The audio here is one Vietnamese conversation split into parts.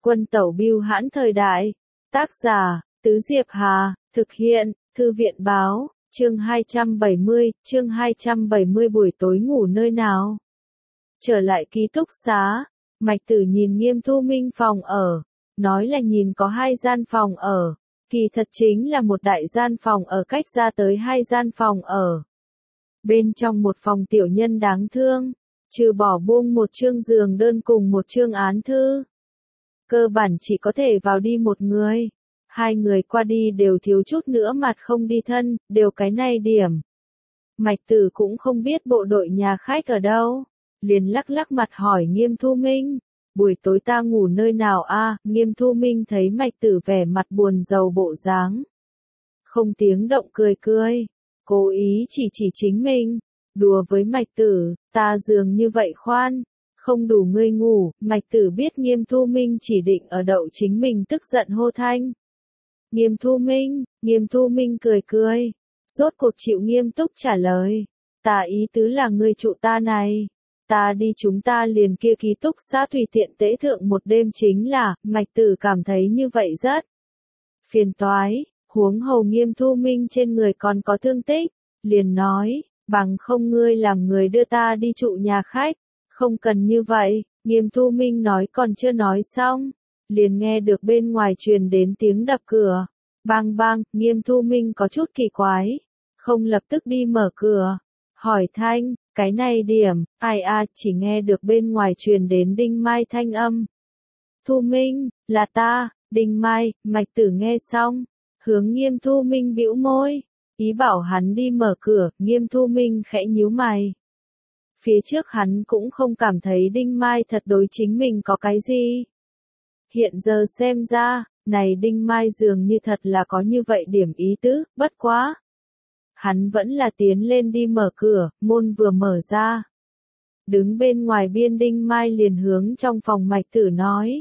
Quân tẩu bưu hãn thời đại. Tác giả, Tứ Diệp Hà, thực hiện, Thư viện báo, chương 270 buổi tối ngủ nơi nào. Trở lại ký túc xá, Mạch Tử nhìn Nghiêm Thu Minh phòng ở, nói là nhìn có 2 gian phòng ở, kỳ thật chính là một đại gian phòng ở cách ra tới 2 gian phòng ở. Bên trong một phòng tiểu nhân đáng thương, trừ bỏ buông một chương giường đơn cùng một chương án thư. Cơ bản chỉ có thể vào đi một người. 2 người qua đi đều thiếu chút nữa mặt không đi thân, đều cái này điểm. Mạch Tử cũng không biết bộ đội nhà khách ở đâu, liền lắc lắc mặt hỏi Nghiêm Thu Minh, buổi tối ta ngủ nơi nào a? Nghiêm Thu Minh thấy Mạch Tử vẻ mặt buồn rầu bộ dáng, không tiếng động cười cười, cố ý chỉ chính mình, đùa với Mạch Tử, ta giường như vậy khoan, không đủ ngươi ngủ. Mạch Tử biết Nghiêm Thu Minh chỉ định ở đậu chính mình, tức giận hô thanh. Nghiêm Thu Minh cười cười, rốt cuộc chịu nghiêm túc trả lời, ta ý tứ là ngươi trụ ta này, ta đi chúng ta liền kia ký túc xá tùy tiện tễ thượng một đêm chính là. Mạch Tử cảm thấy như vậy rất phiền toái, huống hồ Nghiêm Thu Minh trên người còn có thương tích, liền nói, bằng không ngươi làm người đưa ta đi trụ nhà khách. Không cần như vậy. Nghiêm Thu Minh nói còn chưa nói xong, liền nghe được bên ngoài truyền đến tiếng đập cửa. Bang bang. Nghiêm Thu Minh có chút kỳ quái, không lập tức đi mở cửa, hỏi thanh, cái này điểm, ai a? Chỉ nghe được bên ngoài truyền đến Đinh Mai thanh âm. Thu Minh, là ta, Đinh Mai. Mạch Tử nghe xong, hướng Nghiêm Thu Minh bĩu môi, ý bảo hắn đi mở cửa. Nghiêm Thu Minh khẽ nhíu mày. Phía trước hắn cũng không cảm thấy Đinh Mai thật đối chính mình có cái gì. Hiện giờ xem ra, này Đinh Mai dường như thật là có như vậy điểm ý tứ, bất quá. Hắn vẫn là tiến lên đi mở cửa, môn vừa mở ra. Đứng bên ngoài biên Đinh Mai liền hướng trong phòng Mạch Tử nói.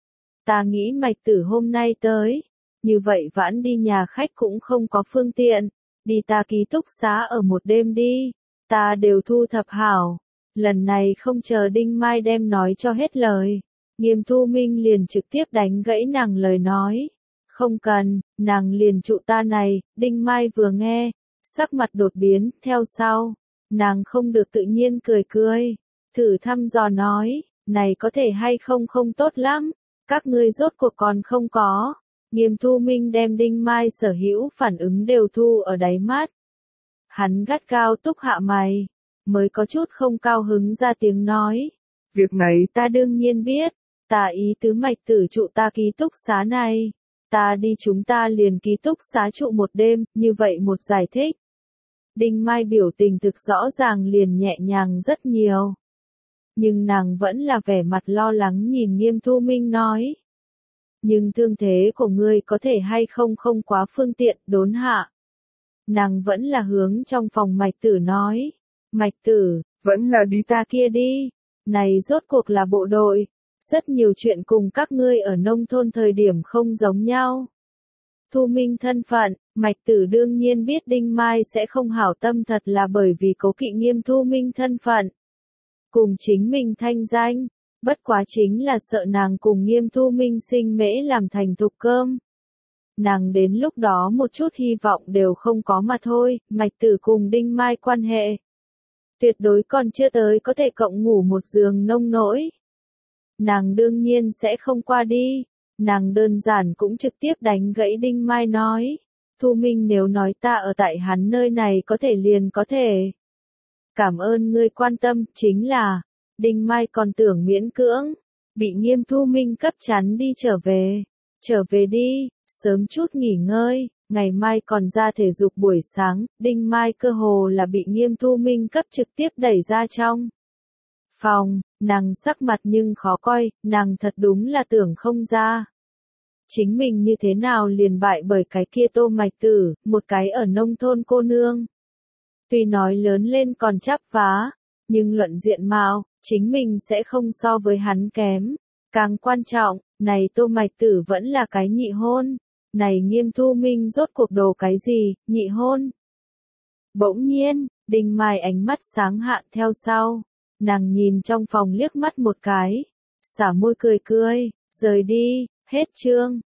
Ta nghĩ Mạch Tử hôm nay tới, như vậy vãn đi nhà khách cũng không có phương tiện, đi ta ký túc xá ở một đêm đi. Ta đều thu thập hảo. Lần này không chờ Đinh Mai đem nói cho hết lời, Nghiêm Thu Minh liền trực tiếp đánh gãy nàng lời nói. Không cần, nàng liền trụ ta này. Đinh Mai vừa nghe, sắc mặt đột biến, theo sau, nàng không được tự nhiên cười cười, thử thăm dò nói, này có thể hay không không tốt lắm, các ngươi rốt cuộc còn không có. Nghiêm Thu Minh đem Đinh Mai sở hữu phản ứng đều thu ở đáy mắt. Hắn gắt gao túc hạ mày, mới có chút không cao hứng ra tiếng nói. Việc này ta đương nhiên biết, ta ý tứ Mạch Tử trụ ta ký túc xá này. Ta đi chúng ta liền ký túc xá trụ một đêm, như vậy một giải thích. Đinh Mai biểu tình thực rõ ràng liền nhẹ nhàng rất nhiều. Nhưng nàng vẫn là vẻ mặt lo lắng nhìn Nghiêm Thu Minh nói. Nhưng thương thế của ngươi có thể hay không không quá phương tiện, đốn hạ. Nàng vẫn là hướng trong phòng Mạch Tử nói. Mạch Tử, vẫn là đi ta kia đi. Này rốt cuộc là bộ đội. Rất nhiều chuyện cùng các ngươi ở nông thôn thời điểm không giống nhau. Thu Minh thân phận, Mạch Tử đương nhiên biết Đinh Mai sẽ không hảo tâm thật là bởi vì cố kỵ Nghiêm Thu Minh thân phận. Cùng chính mình thanh danh, bất quá chính là sợ nàng cùng Nghiêm Thu Minh sinh mễ làm thành thục cơm. Nàng đến lúc đó một chút hy vọng đều không có mà thôi. Mạch Tử cùng Đinh Mai quan hệ tuyệt đối còn chưa tới có thể cộng ngủ một giường nông nỗi. Nàng đương nhiên sẽ không qua đi. Nàng đơn giản cũng trực tiếp đánh gãy Đinh Mai nói. Thu Minh nếu nói ta ở tại hắn nơi này có thể liền có thể. Cảm ơn ngươi quan tâm, chính là. Đinh Mai còn tưởng miễn cưỡng. Bị Nghiêm Thu Minh cấp chắn đi trở về. Trở về đi, sớm chút nghỉ ngơi, ngày mai còn ra thể dục buổi sáng. Đinh Mai cơ hồ là bị Nghiêm Thu Minh cấp trực tiếp đẩy ra trong phòng. Nàng sắc mặt nhưng khó coi, nàng thật đúng là tưởng không ra. Chính mình như thế nào liền bại bởi cái kia Tô Mạch Tử, một cái ở nông thôn cô nương. Tuy nói lớn lên còn chắp vá, nhưng luận diện mạo, chính mình sẽ không so với hắn kém. Càng quan trọng, này Tô Mạch Tử vẫn là cái nhị hôn. Này Nghiêm Thu Minh rốt cuộc đồ cái gì, nhị hôn? Bỗng nhiên, Đinh Mai ánh mắt sáng hạ theo sau. Nàng nhìn trong phòng liếc mắt một cái, xả môi cười cười, Rời đi, hết chương.